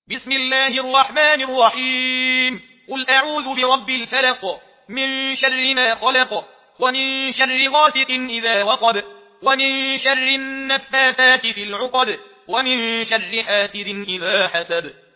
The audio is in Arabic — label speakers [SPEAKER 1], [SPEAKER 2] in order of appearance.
[SPEAKER 1] بسم الله الرحمن الرحيم. قل أعوذ برب الفلق من شر ما خلق ومن شر غاسق إذا وقب ومن شر النفاثات في العقد ومن شر حاسد إذا حسد.